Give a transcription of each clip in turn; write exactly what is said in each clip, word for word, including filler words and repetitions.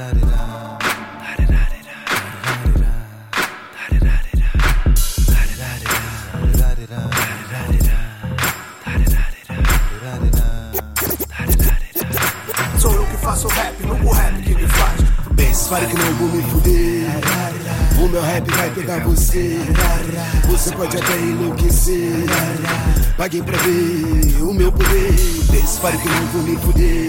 Sou eu que faço rap, não o rap que me faz. Pense, pare que não vou me fuder. O meu rap vai pegar você. Você pode até enlouquecer. Paguei pra ver o meu poder. Pense, pare que não vou me fuder.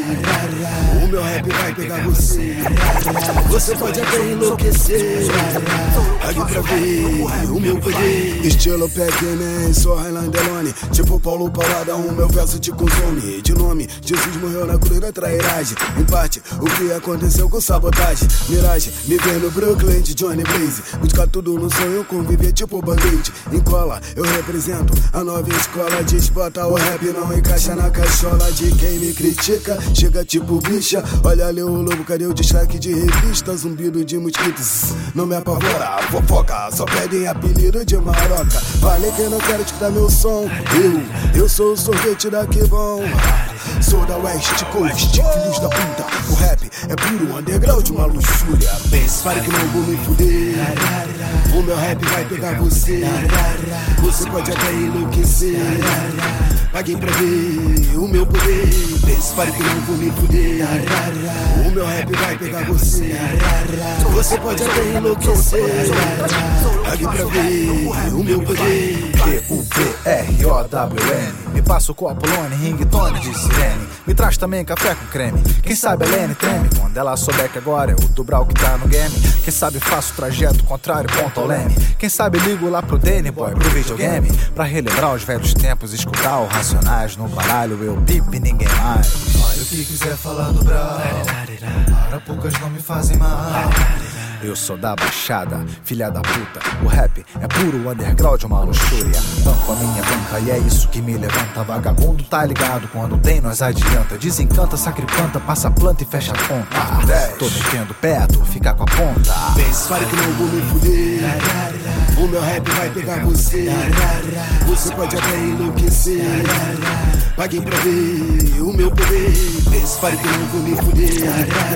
O meu rap vai pegar você. Você pode até enlouquecer. Paguei pra ver o meu poder. Estilo Pac-Man, sou Highland Alone. Tipo Paulo Paulada, o meu verso te consome. De nome, Jesus morreu na cruz da trairagem. Em parte, o que aconteceu com sabotagem. Miragem, me ver no Brooklyn de Johnny Blaze. Buscar tudo no sonho, conviver tipo band-aid. Em cola, eu represento a nova escola. Diz, bota o rap, não encaixa na cachola de quem me critica. Chega tipo bicha, olha ali o lobo, cadê o destaque de revista? Zumbido de mosquitos, não me apavora. Fofoca, só pedem apelido de maroca. Falei que não quero escutar meu som. Eu, eu sou o sorvete daqui bom. Sou da West Coast, filhos da puta. O rap é puro underground, uma luxúria. Pense, pare que não vou me fuder. O meu rap vai pegar você. Você pode até enlouquecer. Paguei pra ver o meu poder. Pense, pare que não vou me fuder. O meu rap vai pegar você. Você pode até enlouquecer. Paguei pra ver o meu poder. P U P R O W N. Me passa o copo, lone, ringtone de sirene. Me traz também café com creme. Quem sabe a Lene treme quando ela souber que agora é o Dubral que tá no game. Quem sabe faço o trajeto contrário, ponto ao leme. Quem sabe ligo lá pro Danny Boy, pro videogame, pra relembrar os velhos tempos, escutar o Racionais no baralho, eu pipe ninguém mais. Olha o que quiser falar do Brau, para poucas não me fazem mal. Eu sou da Baixada, filha da puta. O rap é puro underground, uma luxúria. Banco a minha banca e é isso que me levanta. Vagabundo tá ligado, quando tem nós adianta. Desencanta, sacripanta, passa planta e fecha a conta. Tô metendo perto, fica com a ponta. Pense, pare que não vou me fuder. O meu rap vai pegar você. Você pode até enlouquecer. Paguei pra ver o meu poder. Pense, pare que não vou me fuder.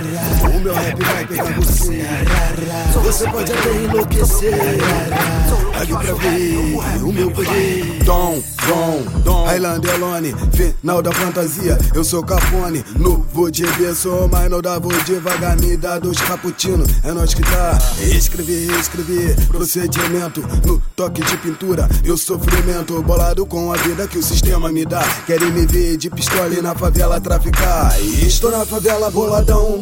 O meu rap vai pegar você. Você pode até enlouquecer. Paguei pra ver o meu poder. Dom, dom, dom. Highland Alone, final da fantasia. Eu sou Capone, no vou de B. Sou mais no da vou devagar. Me dá dos cappuccino, é nós que tá. Escrever, reescrever, procedimento. No toque de pintura, eu sofrimento. Bolado com a vida que o sistema me dá. Querem me ver de pistola e na favela traficar. E estou na favela boladão.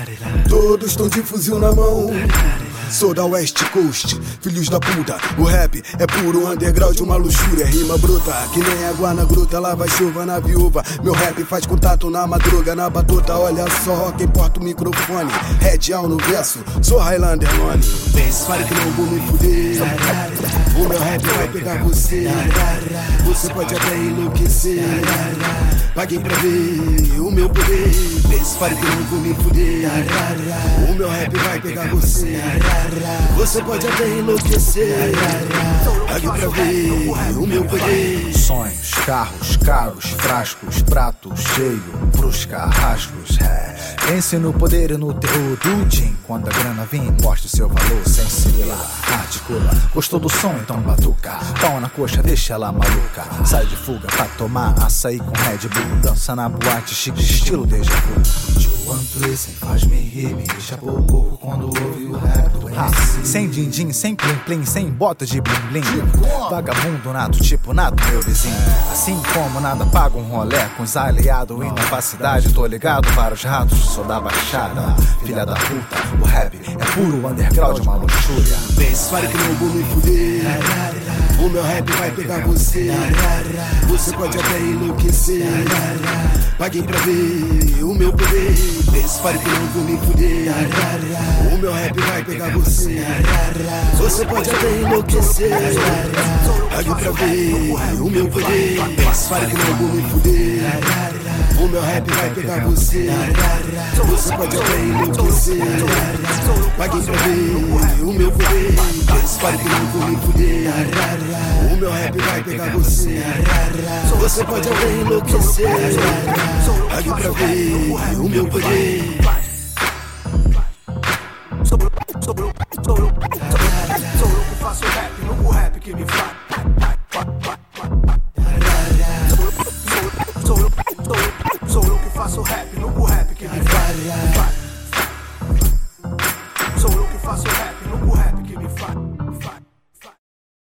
Todos estão de fuzil na mão. Sou da West Coast, filhos da puta. O rap é puro underground, uma luxúria. Rima bruta, que nem água na gruta. Lava chuva na viúva. Meu rap faz contato na madruga, na batuta. Olha só quem porta o microfone. Red Al no verso, sou Highland Alone. Pense, pare que não vou me fuder. O meu rap vai pegar você. Você pode até enlouquecer. Paguei pra ver o meu poder. Pense, pare que não vou me fuder. O meu rap vai pegar você. Você pode até enlouquecer. Pague pra ver o meu poder. Sonhos, carros, caros, frascos, prato cheio pros carrascos. É. Pense no poder e no terror do Jim. Quando a grana vir, mostre seu valor sem cilar. Articula, gostou do som? Então batuca. Pau na coxa, deixa ela maluca. Sai de fuga pra tomar açaí com Red Bull. Dança na boate chique, estilo déjà vu. Joan Tracy faz-me rir, me deixa pouco quando ouve o rap do ah, sem din-din, sem plim-plim, sem bota de blim-blim. Vagabundo nato, tipo nato, meu vizinho. Assim como nada, paga um rolé com os aliados e na vacidade. Tô ligado para os ratos, sou da Baixada, filha da puta. O rap é puro underground, uma luxúria. Pense, pare que não vou me fuder. O meu rap vai pegar você. Você pode até enlouquecer. Paguei pra ver o meu poder. Pense, pare que não vou me fuder. O meu rap vai pegar você. Você pode até enlouquecer. Paguei pra ver o meu poder. Pense, pare que não vou me fuder. O meu rap vai pegar você. Você pode até enlouquecer. Paguei pra ver o meu poder. Pense, pare que não vou me fuder. O meu rap vai pegar você. Você pode até enlouquecer. Pague pra ver o meu poder. faço rap.